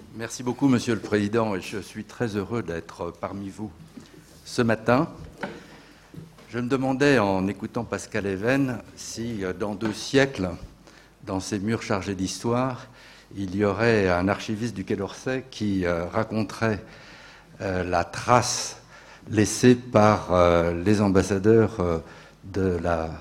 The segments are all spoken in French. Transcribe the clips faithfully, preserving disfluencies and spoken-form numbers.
Merci beaucoup, Monsieur le Président, et je suis très heureux d'être parmi vous ce matin. Je me demandais, en écoutant Pascal Even, si dans deux siècles, dans ces murs chargés d'histoire, il y aurait un archiviste du Quai d'Orsay qui euh, raconterait euh, la trace laissée par euh, les ambassadeurs euh, de la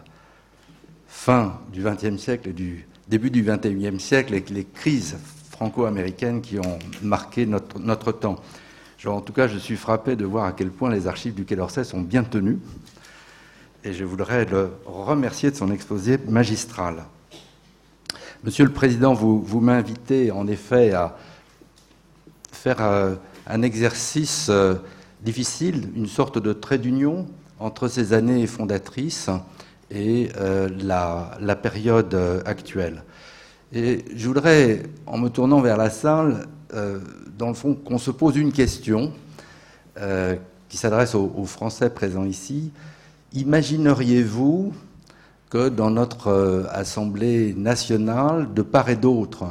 fin du vingtième siècle et du début du vingt et unième siècle, et les crises franco-américaines qui ont marqué notre, notre temps. Genre, en tout cas, je suis frappé de voir à quel point les archives du Quai d'Orsay sont bien tenues, et je voudrais le remercier de son exposé magistral. Monsieur le Président, vous, vous m'invitez en effet à faire euh, un exercice euh, difficile, une sorte de trait d'union entre ces années fondatrices et euh, la, la période euh, actuelle. Et je voudrais, en me tournant vers la salle, euh, dans le fond, qu'on se pose une question euh, qui s'adresse aux, aux Français présents ici. Imagineriez-vous que dans notre euh, Assemblée nationale, de part et d'autre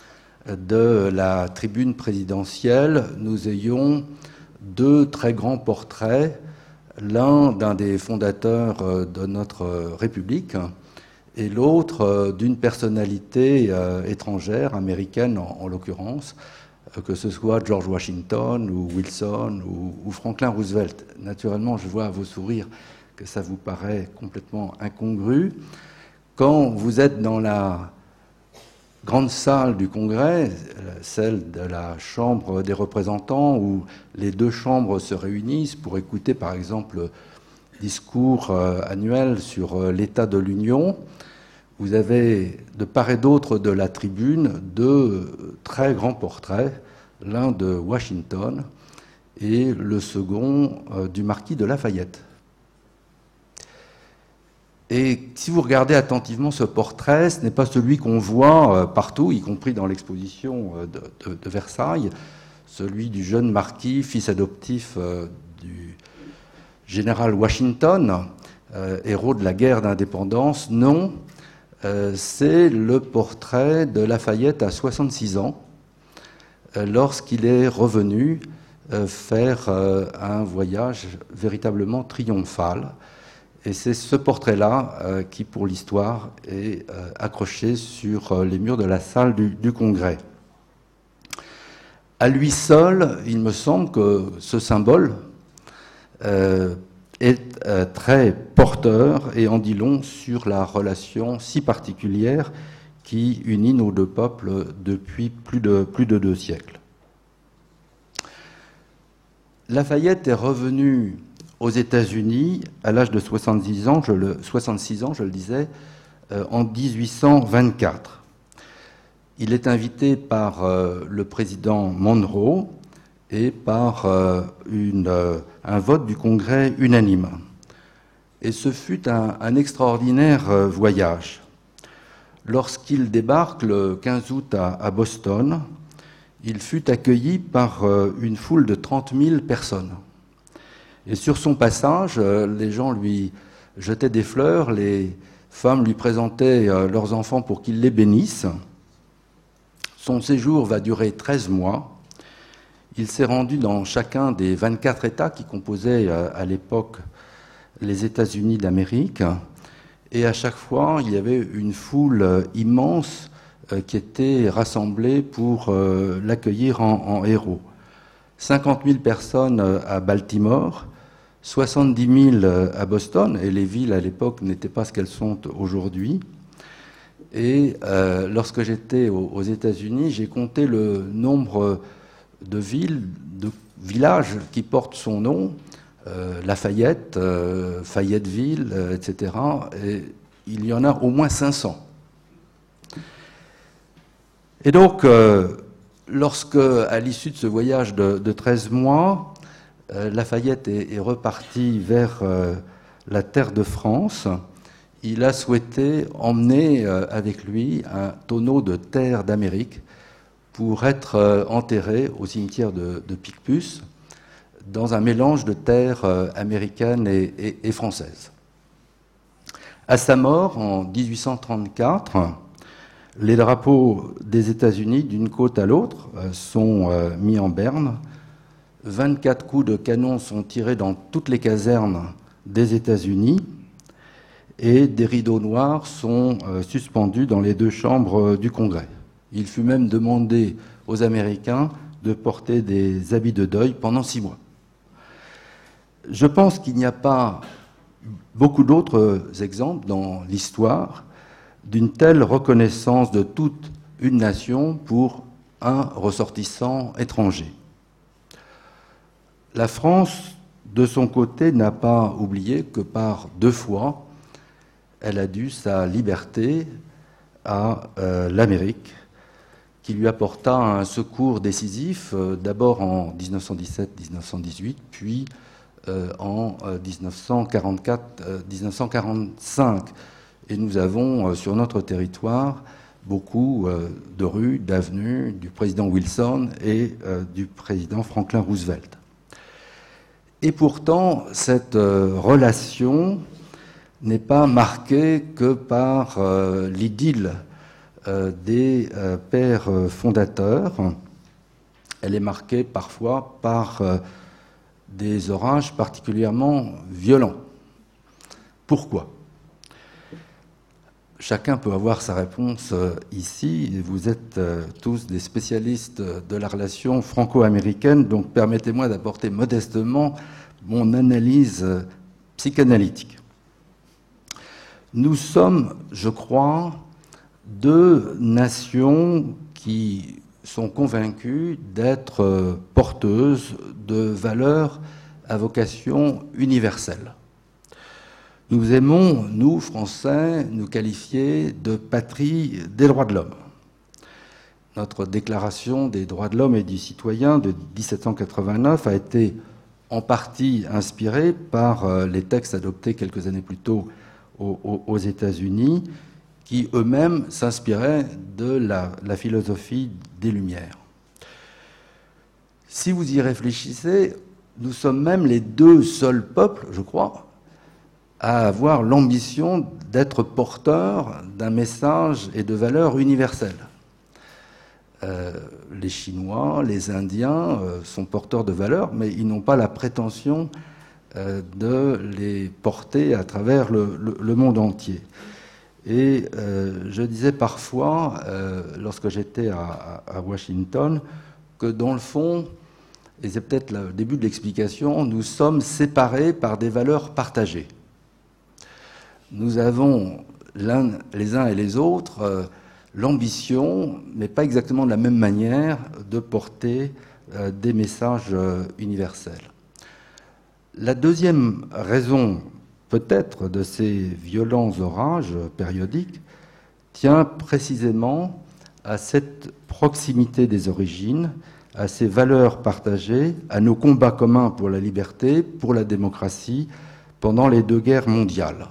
de la tribune présidentielle, nous ayons deux très grands portraits, l'un d'un des fondateurs de notre République et l'autre d'une personnalité euh, étrangère, américaine en, en l'occurrence, euh, que ce soit George Washington ou Wilson ou, ou Franklin Roosevelt. Naturellement, je vois à vos sourires que ça vous paraît complètement incongru. Quand vous êtes dans la grande salle du Congrès, celle de la Chambre des représentants, où les deux chambres se réunissent pour écouter, par exemple, le discours annuel sur l'état de l'Union, vous avez, de part et d'autre de la tribune, deux très grands portraits, l'un de Washington et le second du marquis de Lafayette. Et si vous regardez attentivement ce portrait, ce n'est pas celui qu'on voit partout, y compris dans l'exposition de, de, de Versailles, celui du jeune marquis, fils adoptif du général Washington, euh, héros de la guerre d'indépendance. Non, euh, c'est le portrait de Lafayette à soixante-six ans, euh, lorsqu'il est revenu euh, faire euh, un voyage véritablement triomphal. Et c'est ce portrait-là euh, qui, pour l'histoire, est euh, accroché sur euh, les murs de la salle du, du Congrès. À lui seul, il me semble que ce symbole euh, est euh, très porteur et en dit long sur la relation si particulière qui unit nos deux peuples depuis plus de, plus de deux siècles. Lafayette est revenu aux États-Unis, à l'âge de soixante-six ans, je le, soixante-six ans, je le disais, euh, en dix-huit cent vingt-quatre. Il est invité par euh, le président Monroe et par euh, une, euh, un vote du Congrès unanime. Et ce fut un, un extraordinaire euh, voyage. Lorsqu'il débarque le quinze août à, à Boston, il fut accueilli par euh, une foule de trente mille personnes. Et sur son passage, les gens lui jetaient des fleurs, les femmes lui présentaient leurs enfants pour qu'ils les bénissent. Son séjour va durer treize mois. Il s'est rendu dans chacun des vingt-quatre États qui composaient à l'époque les États-Unis d'Amérique. Et à chaque fois, il y avait une foule immense qui était rassemblée pour l'accueillir en, en héros. cinquante mille personnes à Baltimore, soixante-dix mille à Boston, et les villes à l'époque n'étaient pas ce qu'elles sont aujourd'hui. Et euh, lorsque j'étais aux, aux États-Unis, j'ai compté le nombre de villes, de villages qui portent son nom, euh, Lafayette, euh, Fayetteville, euh, et cetera. Et il y en a au moins cinq cents. Et donc, euh, lorsque, à l'issue de ce voyage de, de treize mois, euh, Lafayette est, est reparti vers euh, la terre de France, il a souhaité emmener euh, avec lui un tonneau de terre d'Amérique pour être euh, enterré au cimetière de, de Picpus dans un mélange de terre euh, américaine et, et, et française. À sa mort, en dix-huit cent trente-quatre, Les drapeaux des États-Unis, d'une côte à l'autre, sont mis en berne. vingt-quatre coups de canon sont tirés dans toutes les casernes des États-Unis et des rideaux noirs sont suspendus dans les deux chambres du Congrès. Il fut même demandé aux Américains de porter des habits de deuil pendant six mois. Je pense qu'il n'y a pas beaucoup d'autres exemples dans l'histoire d'une telle reconnaissance de toute une nation pour un ressortissant étranger. La France, de son côté, n'a pas oublié que par deux fois, elle a dû sa liberté à euh, l'Amérique, qui lui apporta un secours décisif, euh, d'abord en mille neuf cent dix-sept mille neuf cent dix-huit, puis euh, en euh, mille neuf cent quarante-quatre mille neuf cent quarante-cinq. Et nous avons euh, sur notre territoire beaucoup euh, de rues, d'avenues du président Wilson et euh, du président Franklin Roosevelt. Et pourtant, cette euh, relation n'est pas marquée que par euh, l'idylle euh, des euh, pères fondateurs. Elle est marquée parfois par euh, des orages particulièrement violents. Pourquoi ? Chacun peut avoir sa réponse ici. Vous êtes tous des spécialistes de la relation franco-américaine, donc permettez-moi d'apporter modestement mon analyse psychanalytique. Nous sommes, je crois, deux nations qui sont convaincues d'être porteuses de valeurs à vocation universelle. Nous aimons, nous, Français, nous qualifier de patrie des droits de l'homme. Notre déclaration des droits de l'homme et du citoyen de mille sept cent quatre-vingt-neuf a été en partie inspirée par les textes adoptés quelques années plus tôt aux États-Unis, qui eux-mêmes s'inspiraient de la, la philosophie des Lumières. Si vous y réfléchissez, nous sommes même les deux seuls peuples, je crois, à avoir l'ambition d'être porteurs d'un message et de valeurs universelles. Euh, les Chinois, les Indiens euh, sont porteurs de valeurs, mais ils n'ont pas la prétention euh, de les porter à travers le, le, le monde entier. Et euh, je disais parfois, euh, lorsque j'étais à, à Washington, que dans le fond, et c'est peut-être le début de l'explication, nous sommes séparés par des valeurs partagées. Nous avons l'un, les uns et les autres euh, l'ambition, mais pas exactement de la même manière, de porter euh, des messages euh, universels. La deuxième raison, peut-être, de ces violents orages périodiques tient précisément à cette proximité des origines, à ces valeurs partagées, à nos combats communs pour la liberté, pour la démocratie, pendant les deux guerres mondiales.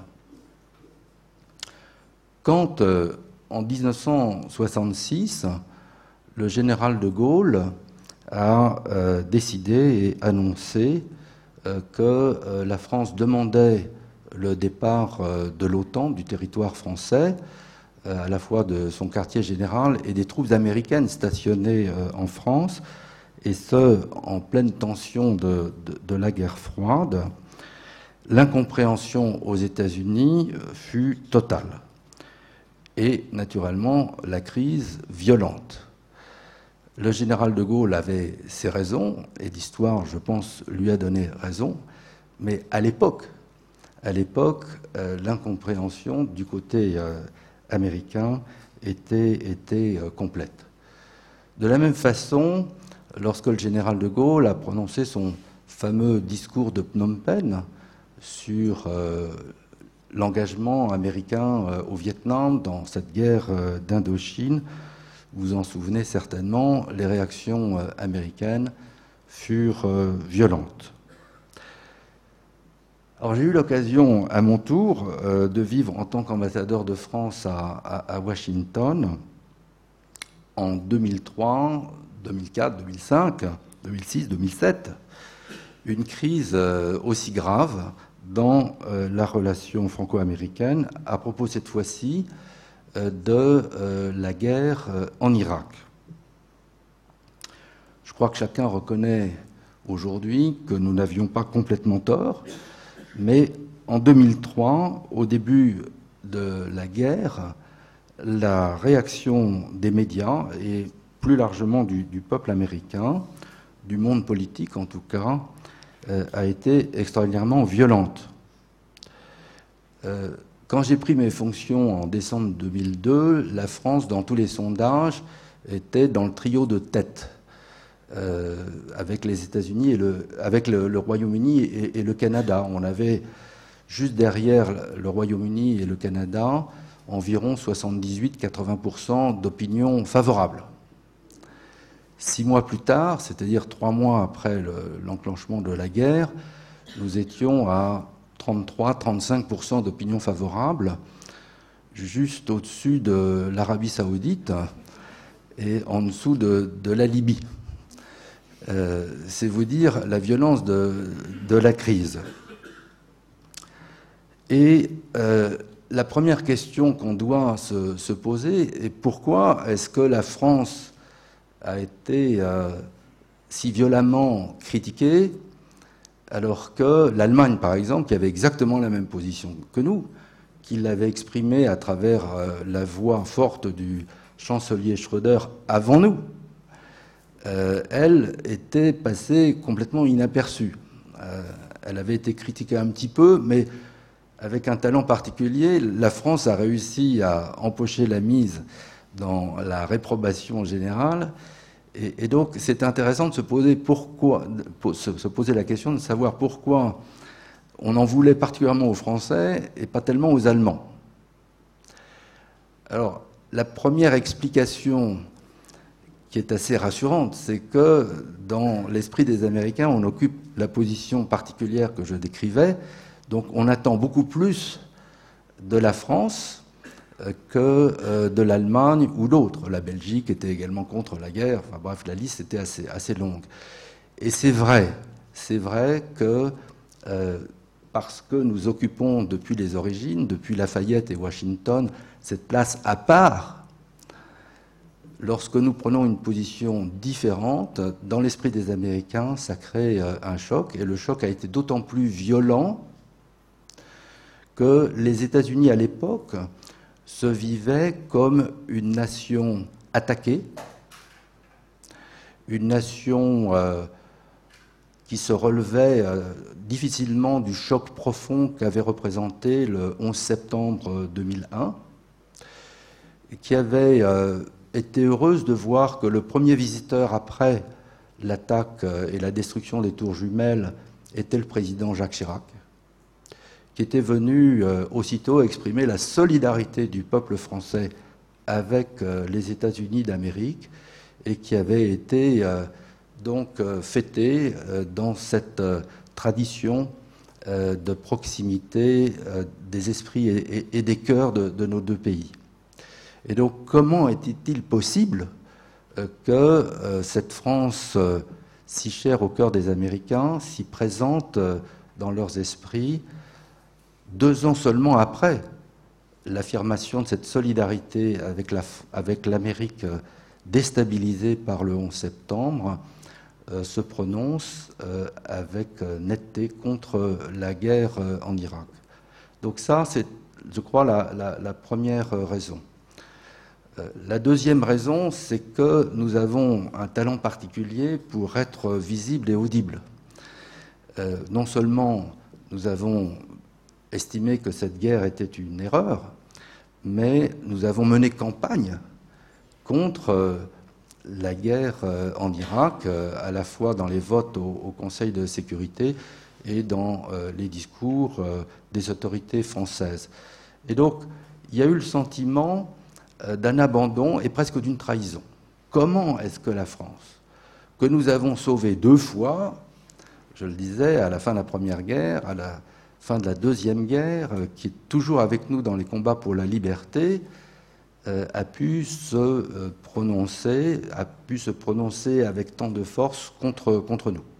Quand, euh, en mille neuf cent soixante-six, le général de Gaulle a euh, décidé et annoncé euh, que euh, la France demandait le départ euh, de l'OTAN, du territoire français, euh, à la fois de son quartier général et des troupes américaines stationnées euh, en France, et ce, en pleine tension de, de, de la guerre froide, l'incompréhension aux États-Unis fut totale. Et naturellement, la crise violente. Le général de Gaulle avait ses raisons, et l'histoire, je pense, lui a donné raison, mais à l'époque, à l'époque, euh, l'incompréhension du côté euh, américain était, était euh, complète. De la même façon, lorsque le général de Gaulle a prononcé son fameux discours de Phnom Penh sur euh, l'engagement américain euh, au Vietnam dans cette guerre euh, d'Indochine, vous vous en souvenez certainement, les réactions euh, américaines furent euh, violentes. Alors j'ai eu l'occasion à mon tour euh, de vivre en tant qu'ambassadeur de France à, à, à Washington en deux mille trois, deux mille quatre, deux mille cinq, deux mille six, deux mille sept, une crise euh, aussi grave dans euh, la relation franco-américaine, à propos cette fois-ci de la guerre en Irak. Je crois que chacun reconnaît aujourd'hui que nous n'avions pas complètement tort, mais en deux mille trois, au début de la guerre, la réaction des médias et plus largement du, du peuple américain, du monde politique en tout cas, euh, a été extraordinairement violente. Euh, quand j'ai pris mes fonctions en décembre deux mille deux, la France, dans tous les sondages, était dans le trio de tête, euh, avec les États-Unis et le, avec le, le Royaume-Uni et, et le Canada. On avait juste derrière le Royaume-Uni et le Canada environ soixante-dix-huit à quatre-vingts pour cent d'opinion favorable. Six mois plus tard, c'est-à-dire trois mois après le, l'enclenchement de la guerre, nous étions à trente-trois à trente-cinq pour cent d'opinion favorable, juste au-dessus de l'Arabie saoudite et en dessous de, de la Libye. Euh, c'est vous dire la violence de, de la crise. Et euh, la première question qu'on doit se, se poser est pourquoi est-ce que la France a été euh, si violemment critiquée alors que l'Allemagne, par exemple, qui avait exactement la même position que nous, qui l'avait exprimée à travers euh, la voix forte du chancelier Schröder avant nous, euh, elle était passée complètement inaperçue. Euh, elle avait été critiquée un petit peu, mais avec un talent particulier, la France a réussi à empocher la mise dans la réprobation générale. Et, et donc, c'est intéressant de se poser pourquoi, se, se poser la question de savoir pourquoi on en voulait particulièrement aux Français et pas tellement aux Allemands. Alors, la première explication qui est assez rassurante, c'est que dans l'esprit des Américains, on occupe la position particulière que je décrivais. Donc on attend beaucoup plus de la France que de l'Allemagne ou d'autres. La Belgique était également contre la guerre. Enfin bref, la liste était assez, assez longue. Et c'est vrai, c'est vrai que euh, parce que nous occupons depuis les origines, depuis Lafayette et Washington, cette place à part, lorsque nous prenons une position différente, dans l'esprit des Américains, ça crée un choc. Et le choc a été d'autant plus violent que les États-Unis, à l'époque, se vivaient comme une nation attaquée, une nation euh, qui se relevait euh, difficilement du choc profond qu'avait représenté le onze septembre deux mille un, et qui avait euh, été heureuse de voir que le premier visiteur après l'attaque et la destruction des tours jumelles était le président Jacques Chirac, qui était venu euh, aussitôt exprimer la solidarité du peuple français avec euh, les États-Unis d'Amérique et qui avait été euh, donc euh, fêté euh, dans cette euh, tradition euh, de proximité euh, des esprits et, et, et des cœurs de, de nos deux pays. Et donc, comment était-il possible euh, que euh, cette France euh, si chère au cœur des Américains, si présente euh, dans leurs esprits, deux ans seulement après l'affirmation de cette solidarité avec, la, avec l'Amérique déstabilisée par le onze septembre, euh, se prononce euh, avec netteté contre la guerre euh, en Irak. Donc ça, c'est, je crois, la, la, la première raison. Euh, la deuxième raison, c'est que nous avons un talent particulier pour être visibles et audibles. Euh, non seulement nous avons estimé que cette guerre était une erreur, mais nous avons mené campagne contre la guerre en Irak, à la fois dans les votes au, au Conseil de sécurité et dans les discours des autorités françaises. Et donc, il y a eu le sentiment d'un abandon et presque d'une trahison. Comment est-ce que la France, que nous avons sauvée deux fois, je le disais, à la fin de la Première Guerre, à la fin de la Deuxième Guerre, qui est toujours avec nous dans les combats pour la liberté, euh, a pu se euh, prononcer, a pu se prononcer avec tant de force contre, contre nous.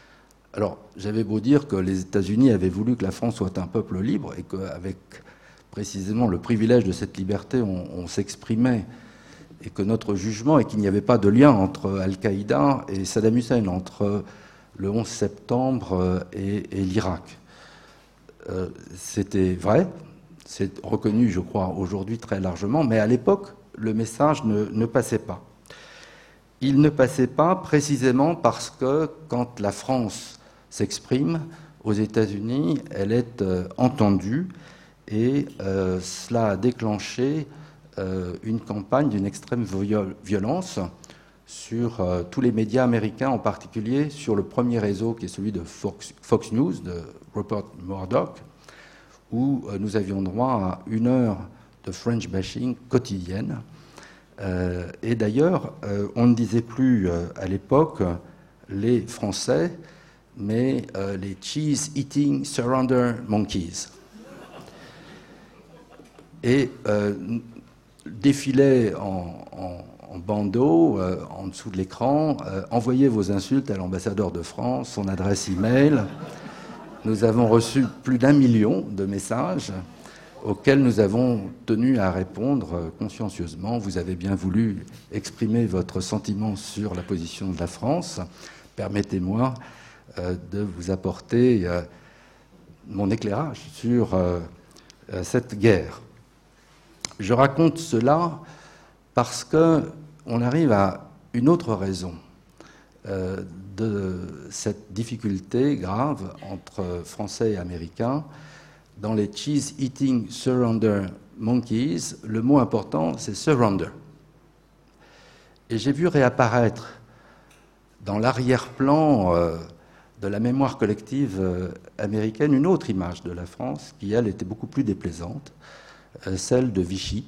Alors, j'avais beau dire que les États-Unis avaient voulu que la France soit un peuple libre et qu'avec précisément le privilège de cette liberté, on, on s'exprimait, et que notre jugement est qu'il n'y avait pas de lien entre Al-Qaïda et Saddam Hussein, entre le onze septembre et, et l'Irak. Euh, C'était vrai, c'est reconnu, je crois, aujourd'hui très largement, mais à l'époque, le message ne, ne passait pas. Il ne passait pas précisément parce que quand la France s'exprime aux États-Unis, elle est euh, entendue, et euh, cela a déclenché euh, une campagne d'une extrême violence sur euh, tous les médias américains, en particulier sur le premier réseau qui est celui de Fox, Fox News, de Rupert Murdoch, où euh, nous avions droit à une heure de French bashing quotidienne. Euh, et d'ailleurs, euh, on ne disait plus euh, à l'époque les Français, mais euh, les cheese-eating surrender monkeys. Et euh, défilait en, en, en bandeau, euh, en dessous de l'écran, euh, envoyez vos insultes à l'ambassadeur de France, son adresse e-mail. Nous avons reçu plus d'un million de messages auxquels nous avons tenu à répondre consciencieusement. Vous avez bien voulu exprimer votre sentiment sur la position de la France. Permettez-moi euh, de vous apporter euh, mon éclairage sur euh, euh, cette guerre. Je raconte cela parce qu'on arrive à une autre raison euh, de cette difficulté grave entre Français et Américains. Dans les cheese-eating surrender monkeys, le mot important, c'est surrender. Et j'ai vu réapparaître dans l'arrière-plan euh, de la mémoire collective euh, américaine une autre image de la France qui, elle, était beaucoup plus déplaisante, euh, celle de Vichy.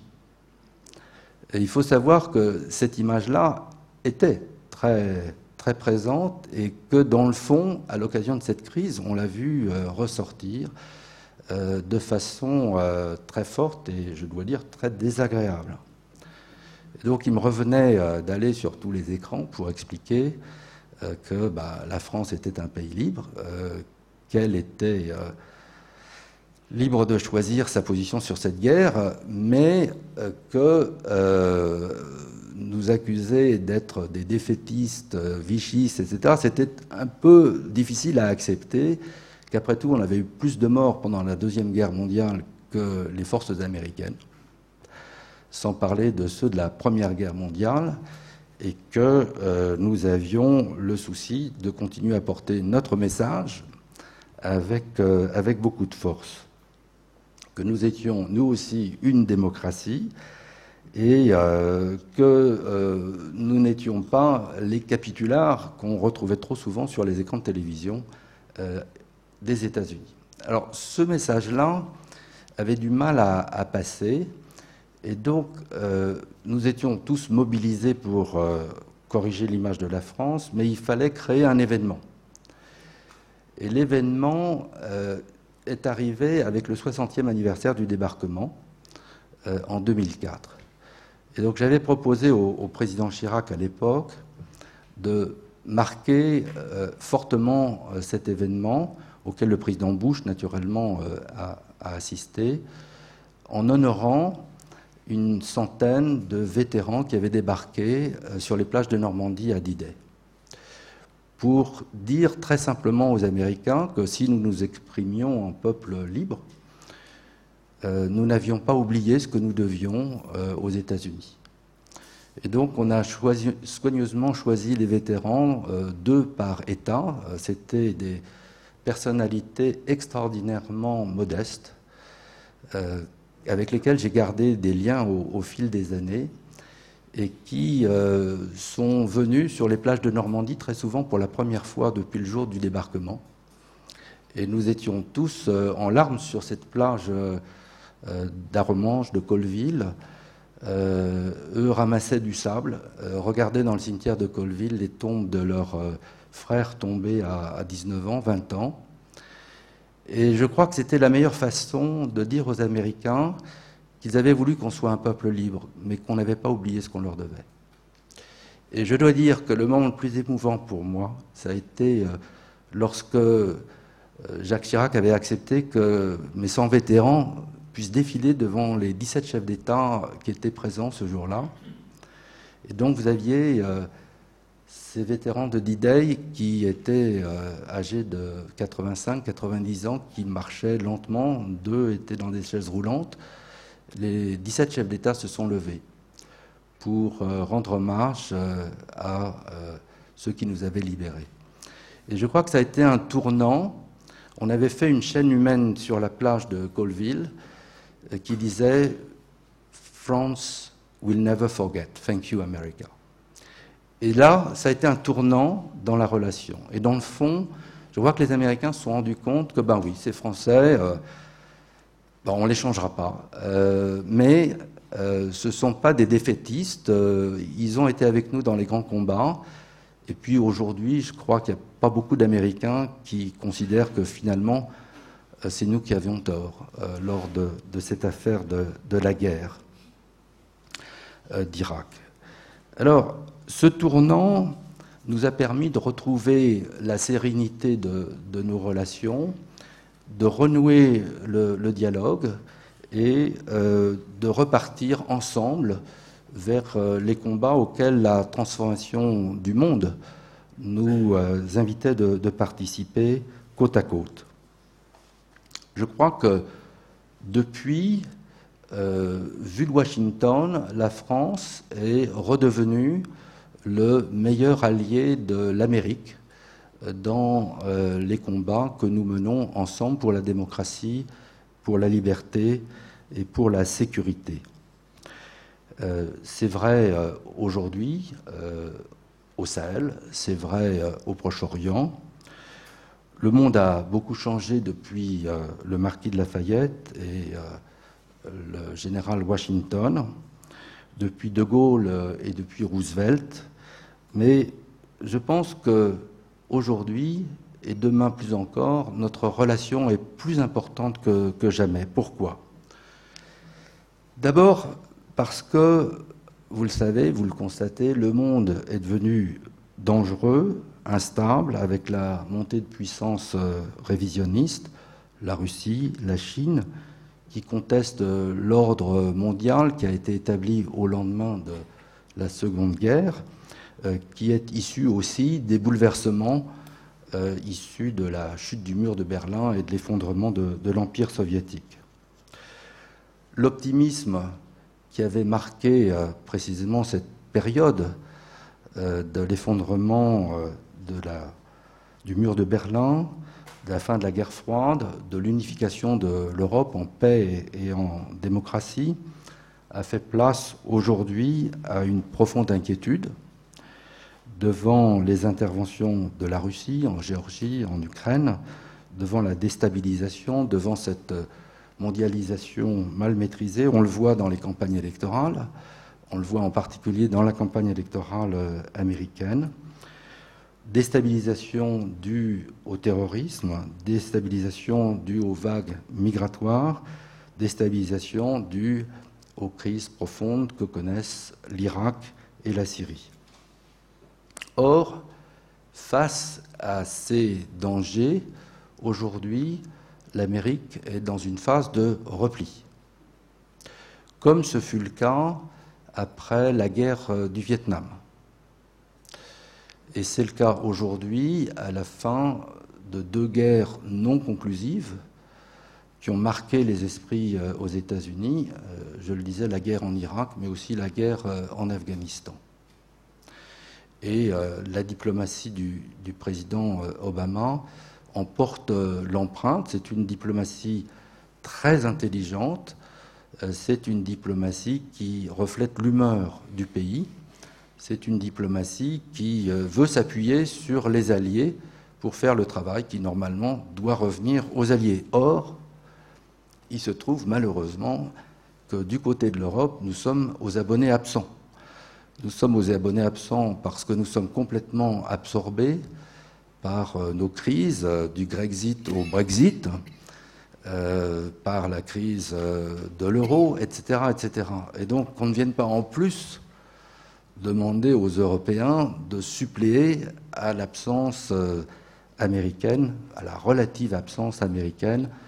Et il faut savoir que cette image-là était très, très présente et que, dans le fond, à l'occasion de cette crise, on l'a vu euh, ressortir euh, de façon euh, très forte et, je dois dire, très désagréable. Et donc, il me revenait euh, d'aller sur tous les écrans pour expliquer euh, que bah, la France était un pays libre, euh, qu'elle était euh, libre de choisir sa position sur cette guerre, mais euh, que euh, nous accuser d'être des défaitistes, euh, vichistes, et cetera, c'était un peu difficile à accepter, qu'après tout, on avait eu plus de morts pendant la Deuxième Guerre mondiale que les forces américaines, sans parler de ceux de la Première Guerre mondiale, et que euh, nous avions le souci de continuer à porter notre message avec, euh, avec beaucoup de force. Que nous étions, nous aussi, une démocratie, et euh, que euh, nous n'étions pas les capitulars qu'on retrouvait trop souvent sur les écrans de télévision euh, des États-Unis. Alors, ce message-là avait du mal à, à passer, et donc euh, nous étions tous mobilisés pour euh, corriger l'image de la France, mais il fallait créer un événement. Et l'événement euh, est arrivé avec le soixantième anniversaire du débarquement euh, en deux mille quatre. Et donc j'avais proposé au, au président Chirac à l'époque de marquer euh, fortement euh, cet événement, auquel le président Bush, naturellement, euh, a, a assisté, en honorant une centaine de vétérans qui avaient débarqué euh, sur les plages de Normandie à D-Day, pour dire très simplement aux Américains que si nous nous exprimions en peuple libre, euh, nous n'avions pas oublié ce que nous devions euh, aux États-Unis. Et donc on a choisi, soigneusement choisi les vétérans, euh, deux par État. C'était des personnalités extraordinairement modestes, euh, avec lesquelles j'ai gardé des liens au, au fil des années, et qui euh, sont venus sur les plages de Normandie très souvent pour la première fois depuis le jour du débarquement. Et nous étions tous euh, en larmes sur cette plage euh, d'Arremanche, de Colville. Euh, eux ramassaient du sable, euh, regardaient dans le cimetière de Colville les tombes de leurs euh, frères tombés à, à dix-neuf ans, vingt ans. Et je crois que c'était la meilleure façon de dire aux Américains qu'ils avaient voulu qu'on soit un peuple libre, mais qu'on n'avait pas oublié ce qu'on leur devait. Et je dois dire que le moment le plus émouvant pour moi, ça a été lorsque Jacques Chirac avait accepté que mes cent vétérans puisse défiler devant les dix-sept chefs d'État qui étaient présents ce jour-là. Et donc vous aviez euh, ces vétérans de D-Day qui étaient euh, âgés de quatre-vingt-cinq quatre-vingt-dix ans, qui marchaient lentement, deux étaient dans des chaises roulantes. Les dix-sept chefs d'État se sont levés pour euh, rendre hommage euh, à euh, ceux qui nous avaient libérés. Et je crois que ça a été un tournant. On avait fait une chaîne humaine sur la plage de Colville euh, qui disait « France will never forget. Thank you, America ». Et là, ça a été un tournant dans la relation. Et dans le fond, je vois que les Américains se sont rendus compte que, ben oui, ces Français, euh, ben on ne les changera pas. Euh, mais euh, ce ne sont pas des défaitistes. Euh, ils ont été avec nous dans les grands combats. Et puis aujourd'hui, je crois qu'il n'y a pas beaucoup d'Américains qui considèrent que finalement, euh, c'est nous qui avions tort euh, lors de, de cette affaire de, de la guerre euh, d'Irak. Alors, ce tournant nous a permis de retrouver la sérénité de, de nos relations, de renouer le, le dialogue et euh, de repartir ensemble vers euh, les combats auxquels la transformation du monde nous euh, invitait de, de participer côte à côte. Je crois que depuis, euh, vu de Washington, la France est redevenue le meilleur allié de l'Amérique dans euh, les combats que nous menons ensemble pour la démocratie, pour la liberté et pour la sécurité. Euh, c'est vrai euh, aujourd'hui euh, au Sahel, c'est vrai euh, au Proche-Orient. Le monde a beaucoup changé depuis euh, le marquis de Lafayette et euh, le général Washington, depuis De Gaulle et depuis Roosevelt. Mais je pense qu'aujourd'hui, et demain plus encore, notre relation est plus importante que, que jamais. Pourquoi ? D'abord parce que, vous le savez, vous le constatez, le monde est devenu dangereux, instable, avec la montée de puissance révisionniste, la Russie, la Chine, qui contestent l'ordre mondial qui a été établi au lendemain de la Seconde Guerre, qui est issu aussi des bouleversements euh, issus de la chute du mur de Berlin et de l'effondrement de, de l'Empire soviétique. L'optimisme qui avait marqué euh, précisément cette période euh, de l'effondrement euh, de la, du mur de Berlin, de la fin de la guerre froide, de l'unification de l'Europe en paix et, et en démocratie, a fait place aujourd'hui à une profonde inquiétude devant les interventions de la Russie en Géorgie, en Ukraine, devant la déstabilisation, devant cette mondialisation mal maîtrisée. On le voit dans les campagnes électorales, on le voit en particulier dans la campagne électorale américaine. Déstabilisation due au terrorisme, déstabilisation due aux vagues migratoires, déstabilisation due aux crises profondes que connaissent l'Irak et la Syrie. Or, face à ces dangers, aujourd'hui, l'Amérique est dans une phase de repli, comme ce fut le cas après la guerre du Vietnam. Et c'est le cas aujourd'hui, à la fin de deux guerres non conclusives qui ont marqué les esprits aux États-Unis. Je le disais, la guerre en Irak, mais aussi la guerre en Afghanistan. Et euh, la diplomatie du, du président Obama en porte euh, l'empreinte. C'est une diplomatie très intelligente. Euh, c'est une diplomatie qui reflète l'humeur du pays. C'est une diplomatie qui euh, veut s'appuyer sur les alliés pour faire le travail qui, normalement, doit revenir aux alliés. Or, il se trouve malheureusement que du côté de l'Europe, nous sommes aux abonnés absents. Nous sommes aux abonnés absents parce que nous sommes complètement absorbés par nos crises, du Grexit au Brexit, euh, par la crise de l'euro, et cetera, et cetera. Et donc, qu'on ne vienne pas en plus demander aux Européens de suppléer à l'absence américaine, à la relative absence américaine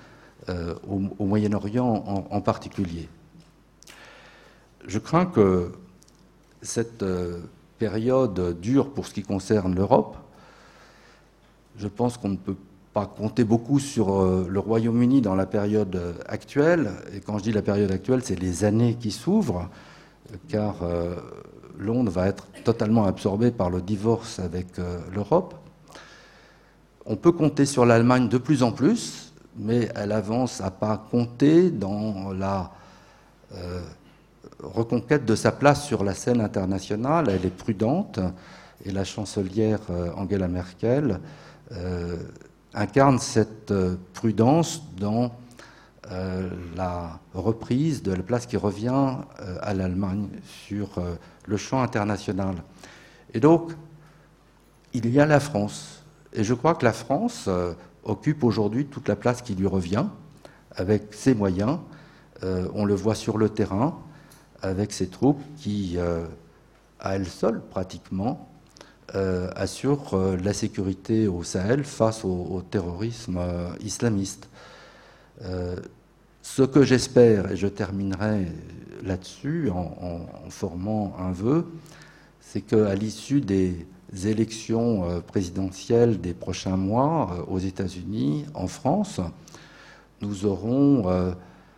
euh, au, au Moyen-Orient en, en particulier. Je crains que cette euh, période dure pour ce qui concerne l'Europe. Je pense qu'on ne peut pas compter beaucoup sur euh, le Royaume-Uni dans la période actuelle. Et quand je dis la période actuelle, c'est les années qui s'ouvrent, car euh, Londres va être totalement absorbé par le divorce avec euh, l'Europe. On peut compter sur l'Allemagne de plus en plus, mais elle avance à pas compter dans la euh, reconquête de sa place sur la scène internationale. Elle est prudente, et la chancelière euh, Angela Merkel euh, incarne cette euh, prudence dans euh, la reprise de la place qui revient euh, à l'Allemagne sur euh, le champ international. Et donc, il y a la France. Et je crois que la France euh, occupe aujourd'hui toute la place qui lui revient, avec ses moyens. Euh, on le voit sur le terrain, avec ses troupes qui, euh, à elles seules pratiquement, euh, assurent euh, la sécurité au Sahel face au, au terrorisme euh, islamiste. Euh, ce que j'espère, et je terminerai là-dessus en, en, en formant un vœu, c'est qu'à l'issue des élections présidentielles des prochains mois aux États-Unis, en France, nous aurons euh,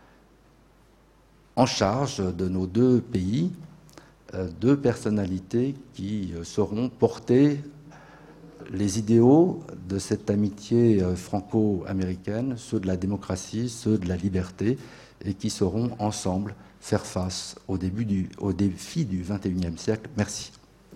en charge de nos deux pays euh, deux personnalités qui euh, sauront porter les idéaux de cette amitié euh, franco-américaine, ceux de la démocratie, ceux de la liberté, et qui sauront ensemble faire face au début du, aux défis du vingt et unième siècle. Merci.